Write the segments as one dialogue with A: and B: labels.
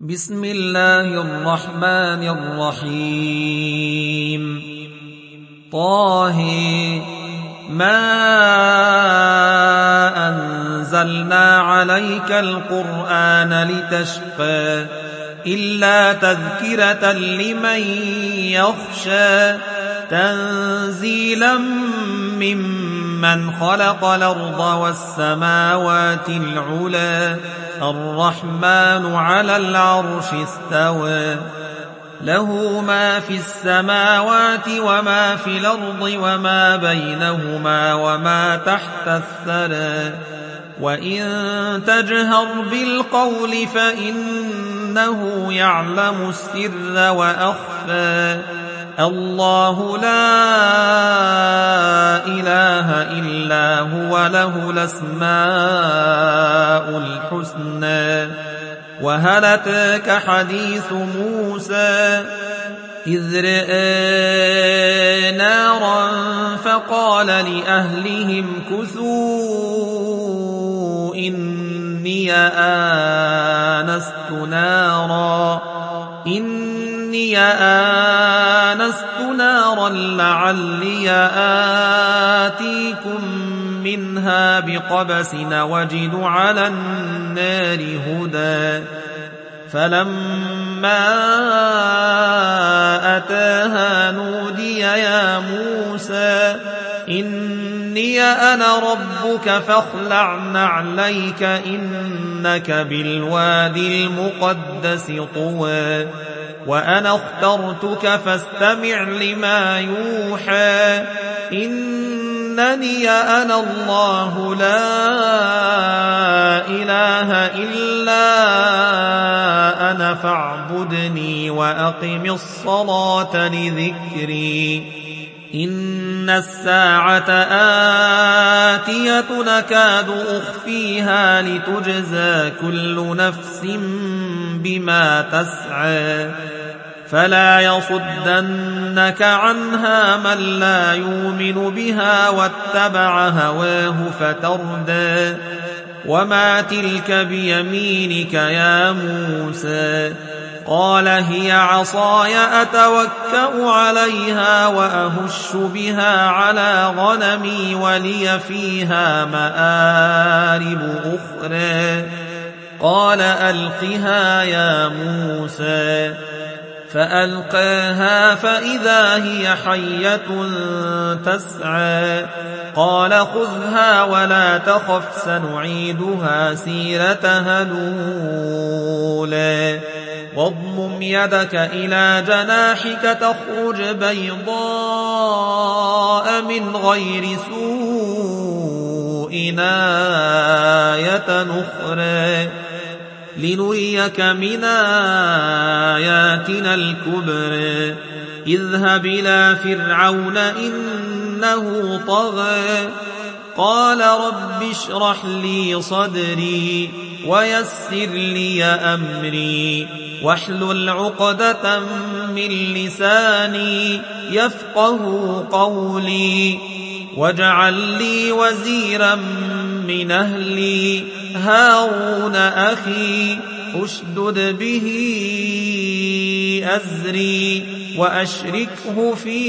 A: بسم الله الرحمن الرحيم طه ما أنزلنا عليك القرآن لتشقى إلا تذكرة لمن يخشى تنزيلا ممن خلق الأرض والسماوات العلى الرحمن على العرش استوى له ما في السماوات وما في الأرض وما بينهما وما تحت الثرى وإن تجهر بالقول فإنه يعلم السر وأخفى الله لا إله إلا هو له الأسماء الحسنى وهل أتاك حديث موسى إذ رأى نارا فقال لأهلهم كثوا إني آنست نارا لعلي آتيكم منها بقبس وجد على النار هدى فلما أتاها نودي يا موسى إني أنا ربك فاخلع نعليك إنك بالوادي المقدس طوى وأنا اخترتك فاستمع لما يوحى إنني أنا الله لا إله إلا أنا فاعبدني وأقم الصلاة لذكري إن الساعة آتية نكاد أخفيها لتجزى كل نفس بما تسعى فلا يصدنك عنها من لا يؤمن بها واتبع هواه فتردى وما تلك بيمينك يا موسى قال هي عصاي أتوكأ عليها وأهش بها على غنمي ولي فيها مآرب أخرى قال ألقها يا موسى فألقاها فإذا هي حية تسعى قال خذها ولا تخف سنعيدها سيرتها الأولى واضمم يدك إلى جناحك تخرج بيضاء من غير سوء آية أخرى لنريك من آياتنا الكبرى اذهب إلى فرعون إنه طغى قال رب اشرح لي صدري ويسر لي أمري واحلل عقدة من لساني يفقه قولي واجعل لي وزيرا من أهلي هارون أخي أشدد به أزري وأشركه في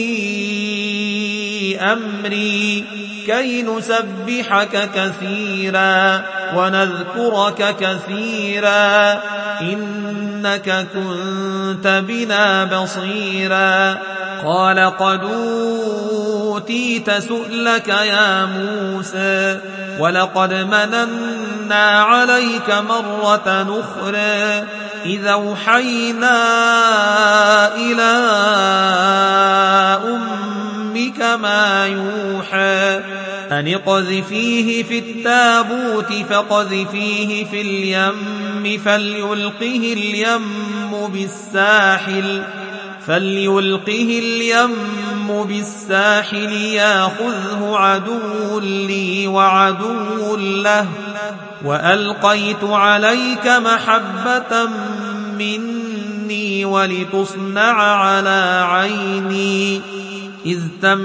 A: أمري كي نسبحك كثيرا ونذكرك كثيرا إنك كنت بنا بصيرا قال قد أوتيت سؤلك يا موسى ولقد مننا عليك مرة أخرى إذا أوحينا إلى أمك ما يوحى أن اقذفيه في التابوت فاقذفيه في اليم فليلقه اليم بالساحل ياخذه عدو لي وعدو له وألقيت عليك محبة مني ولتصنع على عيني إذ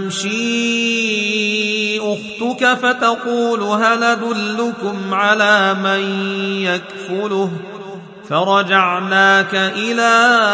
A: تمشي أختك فتقول هل أدلكم على من يكفله فرجعناك إلى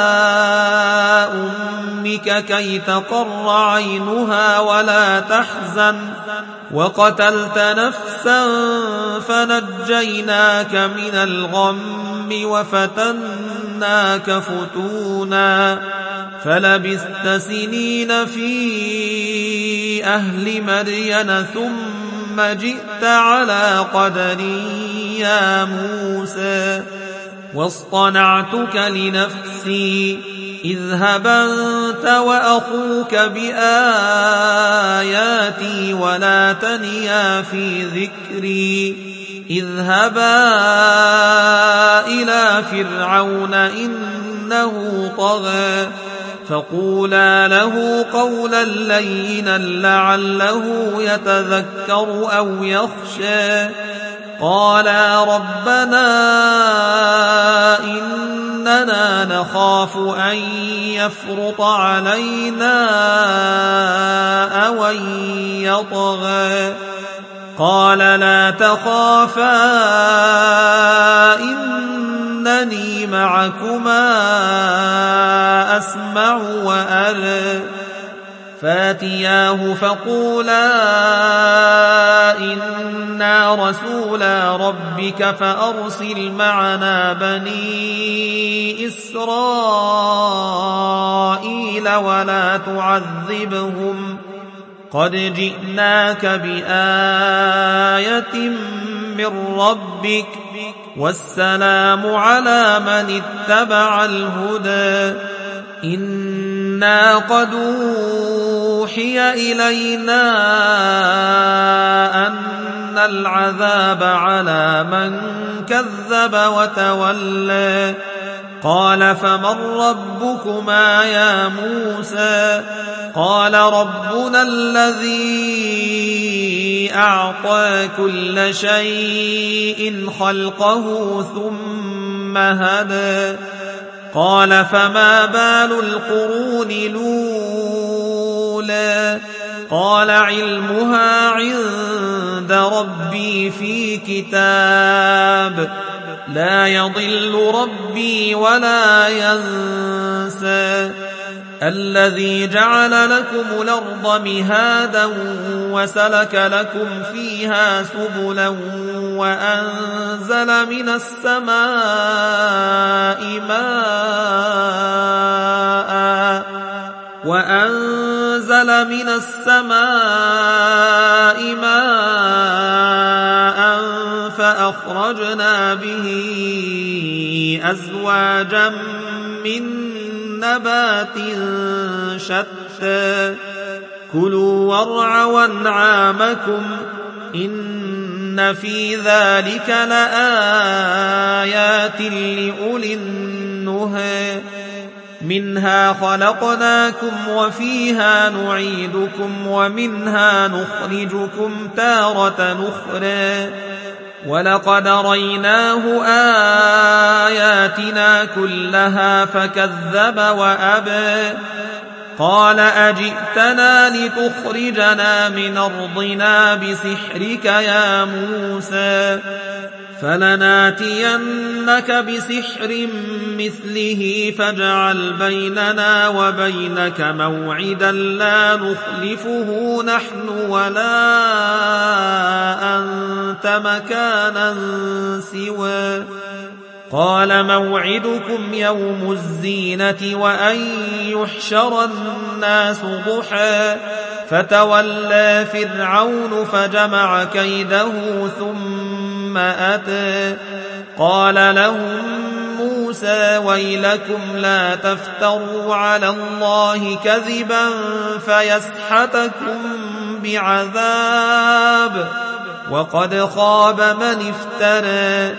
A: أمك كي تقر عينها ولا تحزن وقتلت نفسا فنجيناك من الغم وفتناك فتونا فلبثت سنين في أهل مدين ثم جئت على قدري يا موسى واصطنعتك لنفسي اذهب أنت وأخوك بآياتي ولا تنيا في ذكري اذهبا إلى فرعون إنه طغى فقولا له قولا لينا لعله يتذكر أو يخشى قالا ربنا إننا نخاف أن يفرط علينا أو أن يطغى قال لا تخافا إنني معكما أسمع وأرى فاتياه فقولا إنا رسولا ربك فأرسل معنا بني إسرائيل ولا تعذبهم قد جئناك بآية من ربك والسلام على من اتبع الهدى إنا قد أوحي إلينا أن العذاب على من كذب وتولى قال فمن ربكما يا موسى قال ربنا الذي أعطى كل شيء خلقه ثم هدى قال فما بال القرون الأولى قال علمها عند ربي في كتاب لا يضل ربي ولا ينسى الذي جعل لكم الأرض مهادا وسلك لكم فيها سبلا وأنزل من السماء ماء فأخرجنا به أزواجا من نبات شتى كلوا وارعوا أنعامكم إن في ذلك لآيات لأولي النهى منها خلقناكم وفيها نعيدكم ومنها نخرجكم تارة أخرى ولقد ريناه آياتنا كلها فكذب وأبى قال أجئتنا لتخرجنا من أرضنا بسحرك يا موسى فلناتينك بسحر مثله فاجعل بيننا وبينك موعدا لا نخلفه نحن ولا أنت مكانا سوى قال موعدكم يوم الزينة وأن يحشر الناس ضحى فتولى فرعون فجمع كيده ثم أتى قال لهم موسى ويلكم لا تفتروا على الله كذبا فيسحتكم بعذاب وقد خاب من افترى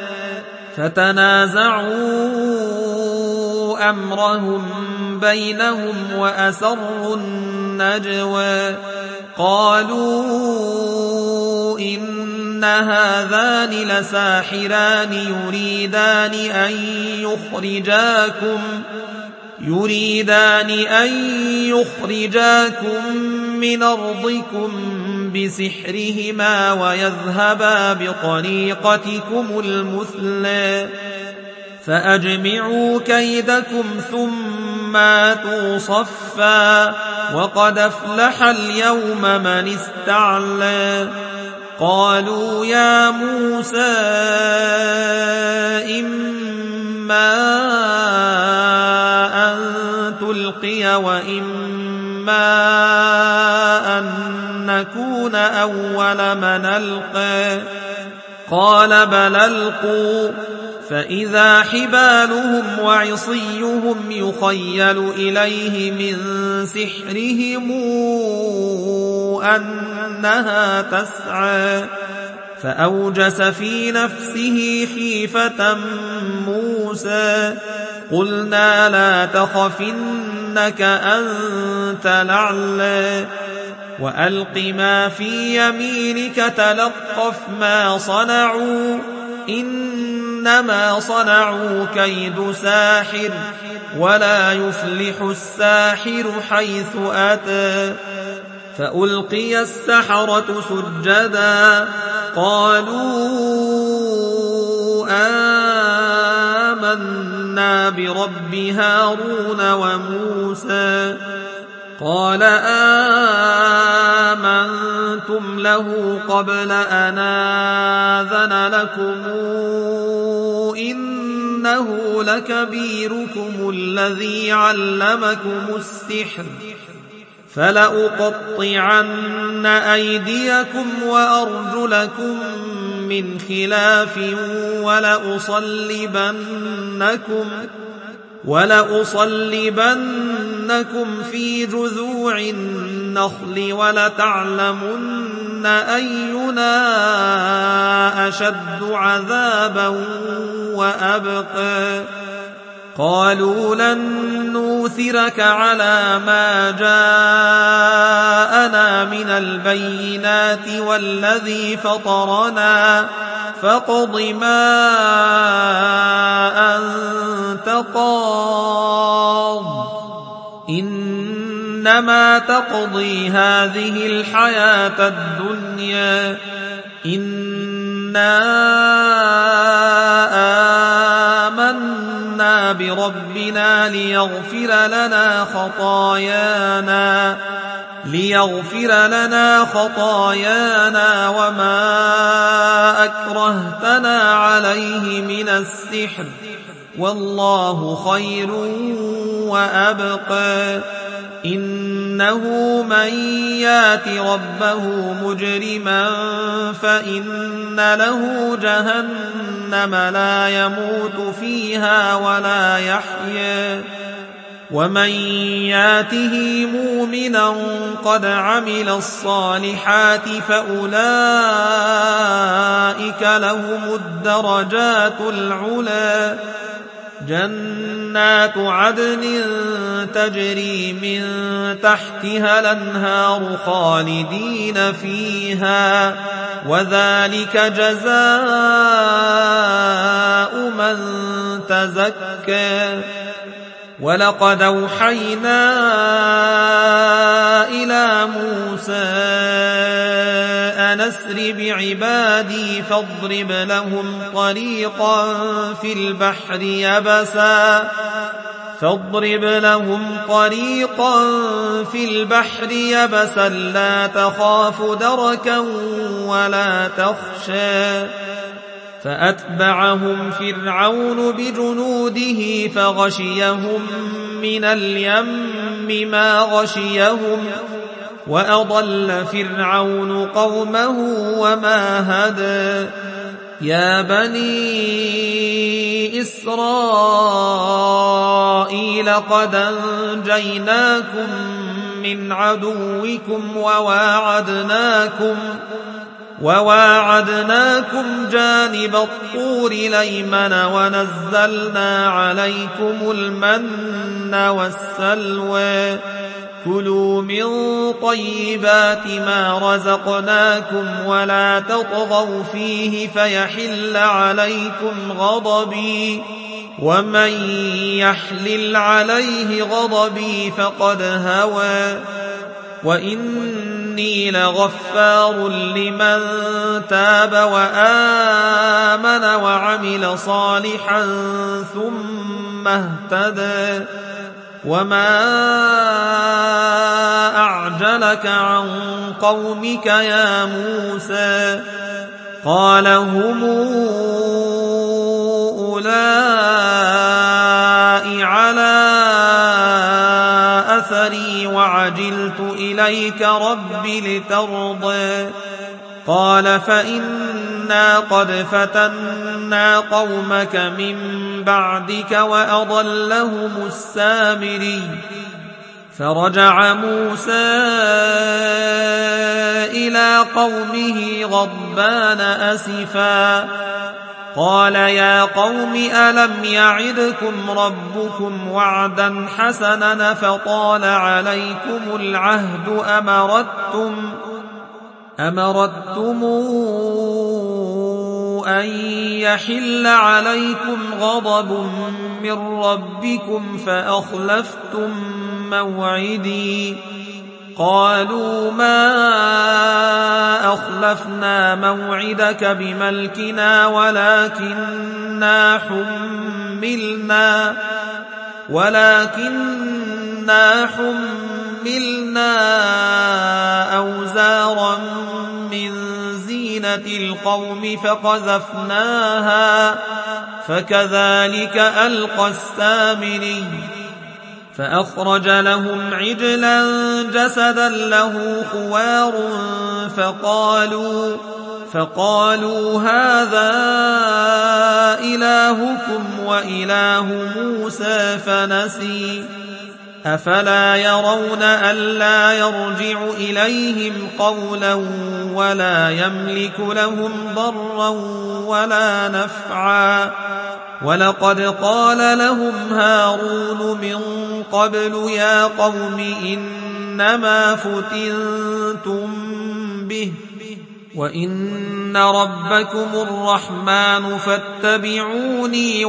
A: فتنازعوا أمرهم بينهم وأسروا النجوى قالوا إن هذان لساحران يريدان أن يخرجاكم من أرضكم بسحرهما ويذهبا بطريقتكم المثلى فأجمعوا كيدكم ثم آتوا صفا وقد أفلح اليوم من استعلى قالوا يا موسى إما أن تلقي وإما أن نكون أول من ألقى قال بل ألقوا فإذا حبالهم وعصيهم يخيل إليه من سحرهم أنها تسعى فأوجس في نفسه خيفة موسى قلنا لا تخف إنك أنت الأعلى وألق ما في يمينك تلقف ما صنعوا إنما صنعوا كيد ساحر ولا يفلح الساحر حيث أتى فألقي السحرة سجدا قالوا آمنا برب هارون وموسى قال آمنتم له قبل أن آذن لكم إنه لكبيركم الذي علمكم السحر فلأقطعن أيديكم وأرجلكم من خلاف ولأصلبنكم في جذوع النخل ولتعلمن أينا أشد عذابا وأبقى قالوا لن نوثرك على ما جاءنا من البينات والذي فطرنا فاقض ما أنت قاض إنما تقضي هذه الحياة الدنيا إنا آمنا بربنا ليغفر لنا خطايانا وما أكرهتنا عليه من السحر والله خير وأبقى إنه من يات ربه مجرما فإن له جهنم لا يموت فيها ولا يحيا ومن ياته مؤمنا قد عمل الصالحات فأولئك لهم الدرجات العلى جنات عدن تجري من تحتها الأنهار خالدين فيها وذلك جزاء من تزكى ولقد أوحينا إلى موسى أن أسر بعبادي فاضرب لهم طريقا في البحر يبسا لا تخاف دركا ولا تخشى فأتبعهم فرعون بجنوده فغشيهم من اليم ما غشيهم وأضل فرعون قومه وما هدى يا بني إسرائيل قد أنجيناكم من عدوكم وواعدناكم جانب الطور الأيمن ونزلنا عليكم المن والسلوى كلوا من طيبات ما رزقناكم ولا تطغوا فيه فيحل عليكم غضبي ومن يحلل عليه غضبي فقد هوى وإني لغفار لمن تاب وآمن وعمل صالحا ثم اهتدى وما أعجلك عن قومك يا موسى قال هم أولئك على أثري وعجلت إليك رب لترضى قال فإنا قد فتنا قومك من بعدك وأضلهم السامري فرجع موسى إلى قومه غضبان أسفا قال يا قوم ألم يعدكم ربكم وعدا حسنا فطال عليكم العهد أمرتم أن يحل عليكم غضب من ربكم فأخلفتم موعدي قالوا ما أخلفنا موعدك بملكنا ولكننا حملنا أوزارا من زينة القوم فقذفناها فكذلك ألقى السامري فأخرج لهم عجلا جسدا له خوار فقالوا هذا إلهكم وإله موسى فنسي أفلا يرون ألا يرجع إليهم قولا ولا يملك لهم ضرا ولا نفعا ولقد قال لهم هارون من قبل يا قوم إنما فتنتم به وإن ربكم الرحمن فاتبعوني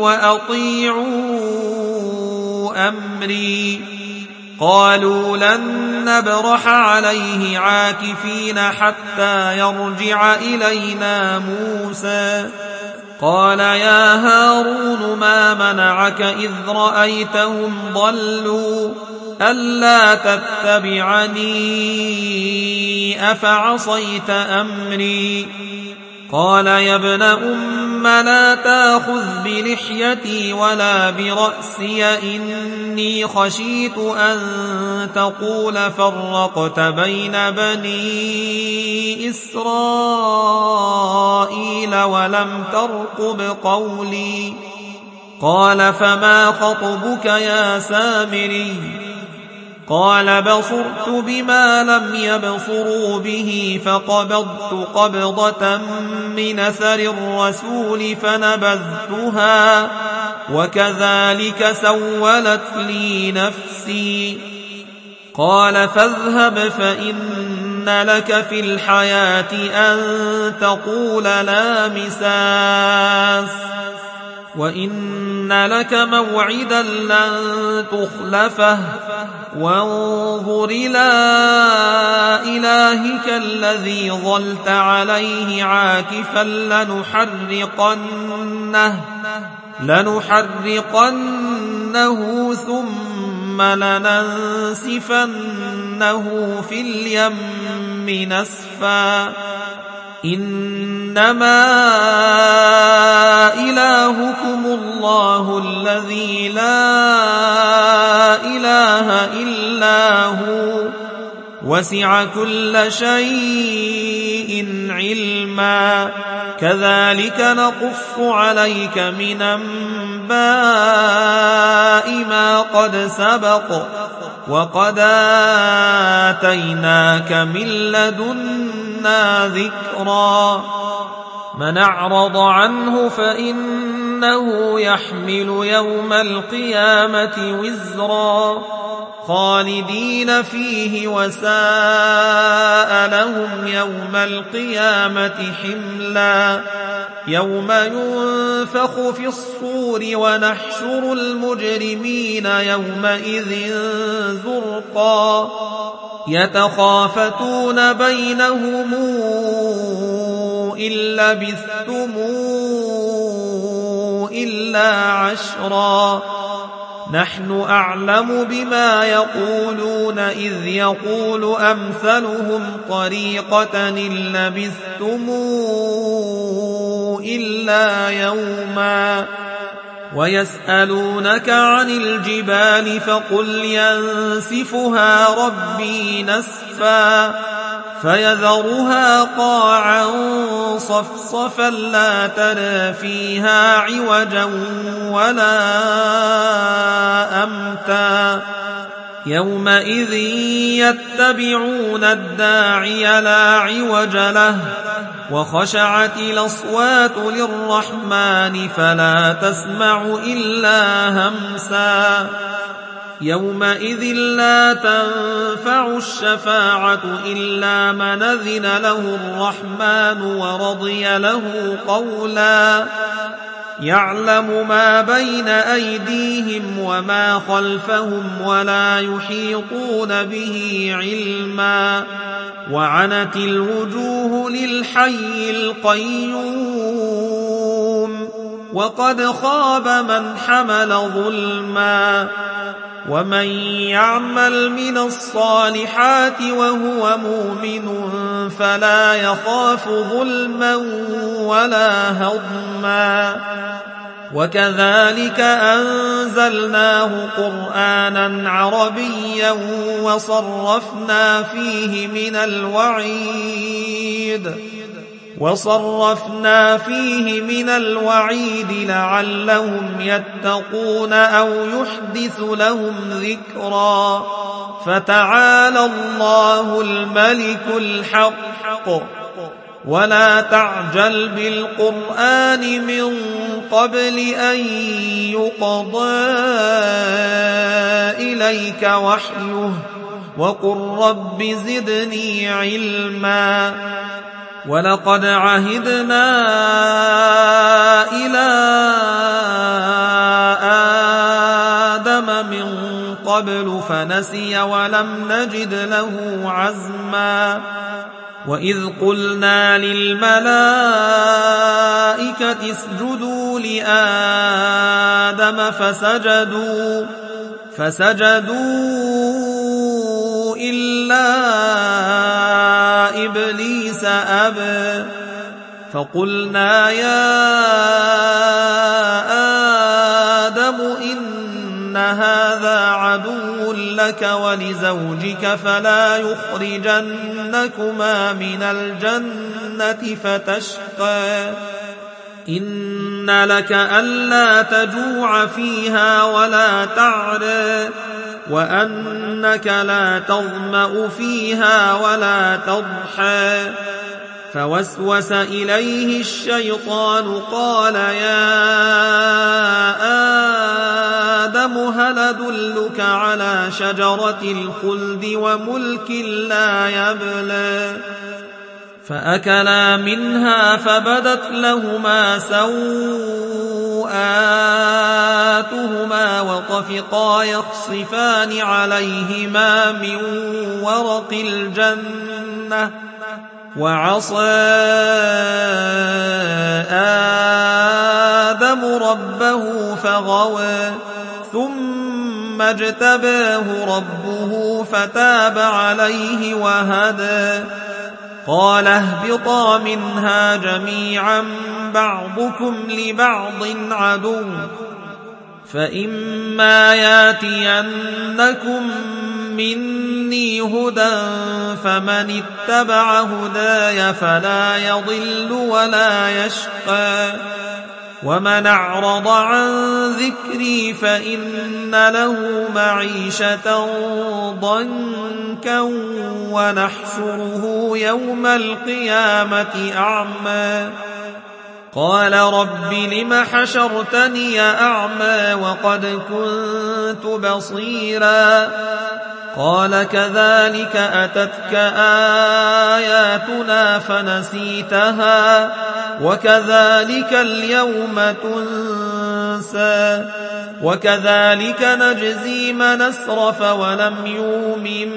A: وأطيعوا أمري قالوا لن نبرح عليه عاكفين حتى يرجع إلينا موسى قال يا هارون ما منعك إذ رأيتهم ضلوا ألا تتبعني أفعصيت أمري قال يا ابن أم لا تأخذ بلحيتي ولا برأسي إني خشيت أن تقول فرقت بين بني إسرائيل ولم ترقب قولي قال فما خطبك يا سامري قال بصرت بما لم يبصروا به فقبضت قبضة من أثر الرسول فنبذتها وكذلك سولت لي نفسي قال فاذهب فإن لك في الحياة أن تقول لا مساس وإن لك موعدا لن تخلفه وانظر إلى إلهك الذي ظلت عليه عاكفا لنحرقنه ثم لننسفنه في اليم نسفا إنما إلهكم الله الذي لا إله إلا هو وسع كل شيء علما كذلك نقص عليك من أنباء ما قد سبق وقد آتيناك من لدنا ذكرا من أعرض عنه فإنه يحمل يوم القيامة وزرا خالدين فيه وساء لهم يوم القيامة حملا يوم ينفخ في الصور ونحشر المجرمين يومئذ زرقا يتخافتون بينهم إن لبثتم إلا عشرا نحن أعلم بما يقولون إذ يقول أمثلهم طريقة إن لبثتم إلا يوما ويسألونك عن الجبال فقل ينسفها ربي نسفا فيذرها قاعا صفصفا لا ترى فيها عوجا ولا أمتا يومئذ يتبعون الداعي لا عوج له وخشعت الأصوات للرحمن فلا تسمع إلا همسا يومئذ لا تنفع الشفاعة إلا من أذن له الرحمن ورضي له قولا يعلم ما بين أيديهم وما خلفهم ولا يحيطون به علما وعنت الوجوه للحي القيوم وقد خاب من حمل ظلما ومن يعمل من الصالحات وهو مؤمن فلا يخاف ظلما ولا هضما وكذلك أنزلناه قرآنا عربيا وصرفنا فيه من الوعيد لعلهم يتقون أو يحدث لهم ذكرا فتعالى الله الملك الحق ولا تعجل بالقرآن من قبل أن يقضى إليك وحيه وقل رب زدني علما ولقد عهدنا إلى آدم من قبل فنسي ولم نجد له عزما وإذ قلنا للملائكة اسجدوا لآدم فسجدوا إلا إبليس أبى فقلنا يا آدم إن هذا عدو لك ولزوجك فلا يخرجنكما من الجنة فتشقى إن لك ألا تجوع فيها ولا تعرى وأنك لا تظمأ فيها ولا تضحى فوسوس إليه الشيطان قال يا آدم هل أدلك على شجرة الخلد وملك لا يبلى فأكلا منها فبدت لهما سوآتهما وطفقا يخصفان عليهما من ورق الجنة وعصى آدم ربه فغوى ثم اجتباه ربه فتاب عليه وهدى قال اهبطا منها جميعا بعضكم لبعض عدو فإما ياتينكم مني هدى فمن اتبع هداي فلا يضل ولا يشقى ومن أعرض عن ذكري فإن له معيشة ضنكا ونحشره يوم القيامة أعمى قال رب لم حشرتني أعمى وقد كنت بصيرا قال كذلك أتتك آياتنا فنسيتها وكذلك اليوم تنسى وكذلك نجزي من أسرف ولم يؤمن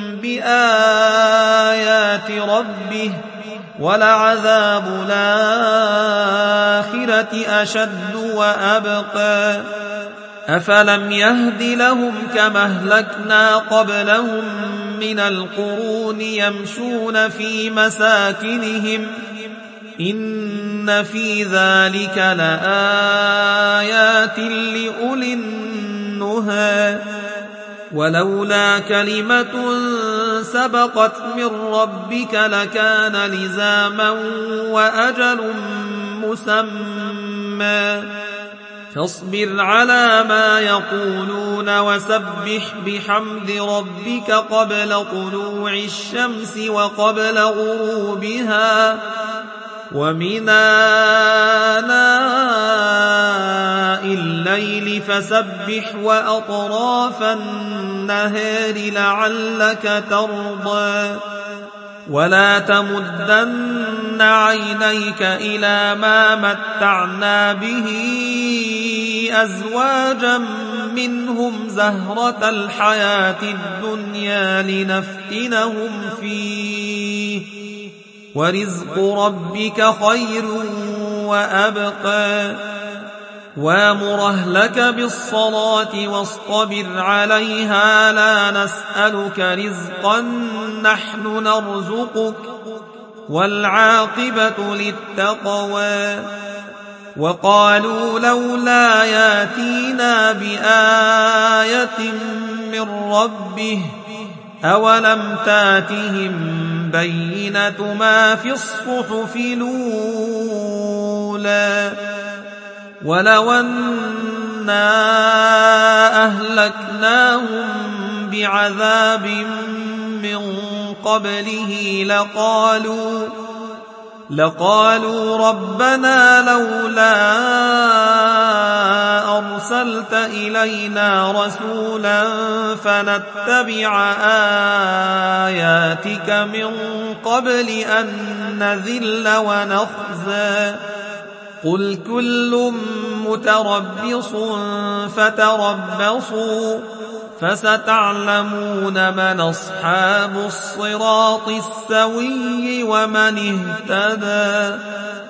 A: بآيات ربه ولعذاب الآخرة أشد وأبقى أفلم يهد لهم كما أهلكنا قبلهم من القرون يمشون في مساكنهم إن في ذلك لآيات لأولي النهى ولولا كلمة سبقت من ربك لكان لزاما وأجل مسمى فاصبر على ما يقولون وسبح بحمد ربك قبل طلوع الشمس وقبل غروبها ومن آناء الليل فسبح وأطراف النهار لعلك ترضى ولا تمدن عينيك إلى ما متعنا به أزواجا منهم زهرة الحياة الدنيا لنفتنهم فيه ورزق ربك خير وأبقى وامر أهلك بالصلاة واصطبر عليها لا نسألك رزقا نحن نرزقك والعاقبة للتقوى وقالوا لولا ياتينا بآية من ربه أولم تاتهم بينة ما في الصحف الأولى ولو أنا أهلكناهم بعذاب من قبله لقالوا ربنا لولا أرسلت إلينا رسولا فنتبع آياتك من قبل أن نذل ونخزى قل كل متربص فتربصوا فستعلمون من أصحاب الصراط السوي ومن اهتدى